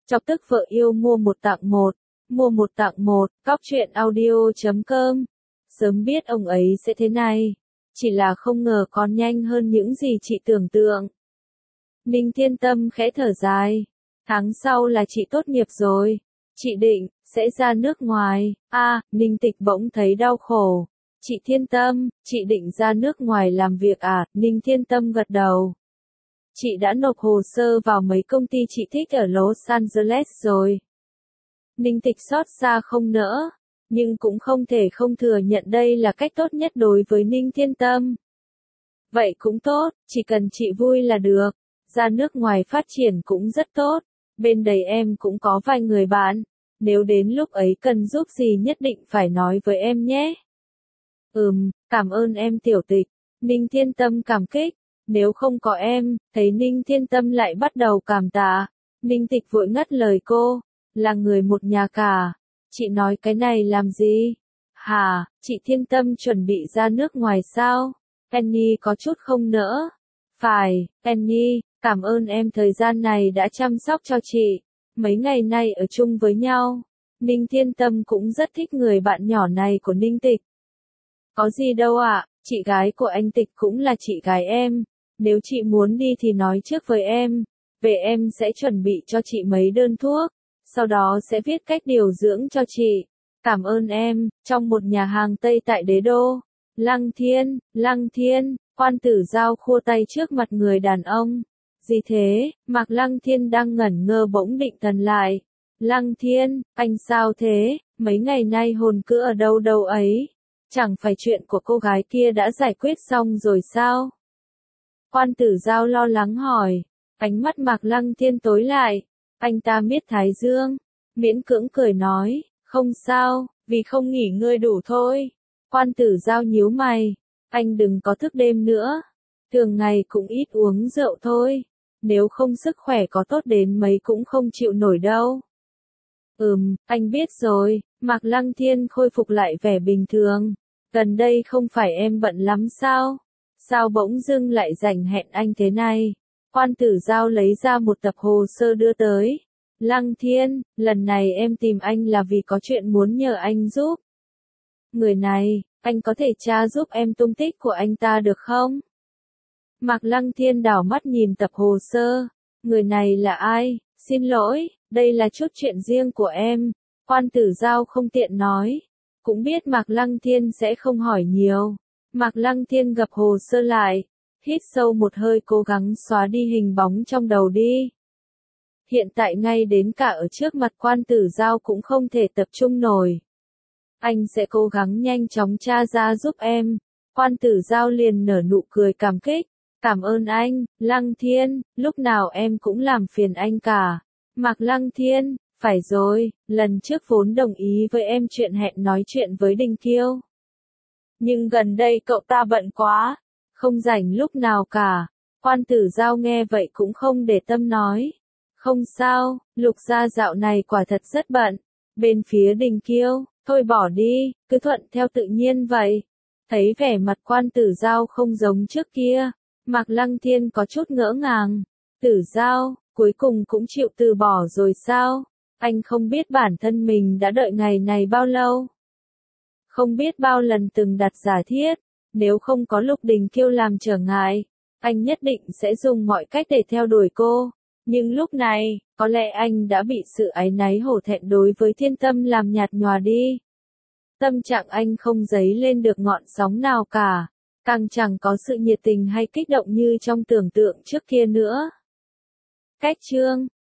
Chọc tức vợ yêu mua một tặng một. Mua một tặng một, Cóc truyện audio.com. Sớm biết ông ấy sẽ thế này. Chỉ là không ngờ còn nhanh hơn những gì chị tưởng tượng. Ninh Thiên Tâm khẽ thở dài. Tháng sau là chị tốt nghiệp rồi. Chị định, sẽ ra nước ngoài. Ninh Tịch bỗng thấy đau khổ. Chị Thiên Tâm, chị định ra nước ngoài làm việc à? Ninh Thiên Tâm gật đầu. Chị đã nộp hồ sơ vào mấy công ty chị thích ở Los Angeles rồi. Ninh Tịch xót xa không nỡ, nhưng cũng không thể không thừa nhận đây là cách tốt nhất đối với Ninh Thiên Tâm. Vậy cũng tốt, chỉ cần chị vui là được. Ra nước ngoài phát triển cũng rất tốt. Bên đấy em cũng có vài người bạn. Nếu đến lúc ấy cần giúp gì nhất định phải nói với em nhé. Cảm ơn em Tiểu Tịch. Ninh Thiên Tâm cảm kích. Nếu không có em, thấy Ninh Thiên Tâm lại bắt đầu cảm tạ. Ninh Tịch vội ngắt lời cô. Là người một nhà cả. Chị nói cái này làm gì? Hả, chị Thiên Tâm chuẩn bị ra nước ngoài sao? Penny có chút không nỡ. Phải, Penny, cảm ơn em thời gian này đã chăm sóc cho chị. Mấy ngày nay ở chung với nhau. Ninh Thiên Tâm cũng rất thích người bạn nhỏ này của Ninh Tịch. Có gì đâu ạ, chị gái của anh Tịch cũng là chị gái em. Nếu chị muốn đi thì nói trước với em. Về em sẽ chuẩn bị cho chị mấy đơn thuốc. Sau đó sẽ viết cách điều dưỡng cho chị. Cảm ơn em. Trong một nhà hàng Tây tại Đế Đô. Lăng Thiên, Quan Tử Giao khua tay trước mặt người đàn ông. Gì thế? Mạc Lăng Thiên đang ngẩn ngơ bỗng định thần lại. Lăng Thiên, anh sao thế? Mấy ngày nay hồn cứ ở đâu ấy? Chẳng phải chuyện của cô gái kia đã giải quyết xong rồi sao? Quan Tử Giao lo lắng hỏi. Ánh mắt Mạc Lăng Thiên tối lại. Anh ta miết thái dương. Miễn cưỡng cười nói. Không sao, vì không nghỉ ngơi đủ thôi. Quan Tử Giao nhíu mày. Anh đừng có thức đêm nữa. Thường ngày cũng ít uống rượu thôi. Nếu không sức khỏe có tốt đến mấy cũng không chịu nổi đâu. Anh biết rồi. Mạc Lăng Thiên khôi phục lại vẻ bình thường. Gần đây không phải em bận lắm sao? Sao bỗng dưng lại rảnh hẹn anh thế này? Quan Tử Giao lấy ra một tập hồ sơ đưa tới. Lăng Thiên, lần này em tìm anh là vì có chuyện muốn nhờ anh giúp. Người này, anh có thể tra giúp em tung tích của anh ta được không? Mạc Lăng Thiên đảo mắt nhìn tập hồ sơ. Người này là ai? Xin lỗi, đây là chút chuyện riêng của em. Quan Tử Giao không tiện nói. Cũng biết Mạc Lăng Thiên sẽ không hỏi nhiều. Mạc Lăng Thiên gập hồ sơ lại. Hít sâu một hơi cố gắng xóa đi hình bóng trong đầu đi. Hiện tại ngay đến cả ở trước mặt Quan Tử Giao cũng không thể tập trung nổi. Anh sẽ cố gắng nhanh chóng tra ra giúp em. Quan Tử Giao liền nở nụ cười cảm kích. Cảm ơn anh, Lăng Thiên, lúc nào em cũng làm phiền anh cả. Mạc Lăng Thiên, phải rồi, lần trước vốn đồng ý với em chuyện hẹn nói chuyện với Đình Kiêu. Nhưng gần đây cậu ta bận quá, không rảnh lúc nào cả. Quan Tử Giao nghe vậy cũng không để tâm nói. Không sao, Lục gia dạo này quả thật rất bận. Bên phía Đình Kiêu, thôi bỏ đi, cứ thuận theo tự nhiên vậy. Thấy vẻ mặt Quan Tử Giao không giống trước kia, Mạc Lăng Thiên có chút ngỡ ngàng. Tử Giao, cuối cùng cũng chịu từ bỏ rồi sao? Anh không biết bản thân mình đã đợi ngày này bao lâu. Không biết bao lần từng đặt giả thiết, nếu không có Lục Đình Kiêu làm trở ngại, anh nhất định sẽ dùng mọi cách để theo đuổi cô. Nhưng lúc này, có lẽ anh đã bị sự áy náy hổ thẹn đối với Thiên Tâm làm nhạt nhòa đi. Tâm trạng anh không dấy lên được ngọn sóng nào cả, càng chẳng có sự nhiệt tình hay kích động như trong tưởng tượng trước kia nữa. Cách chương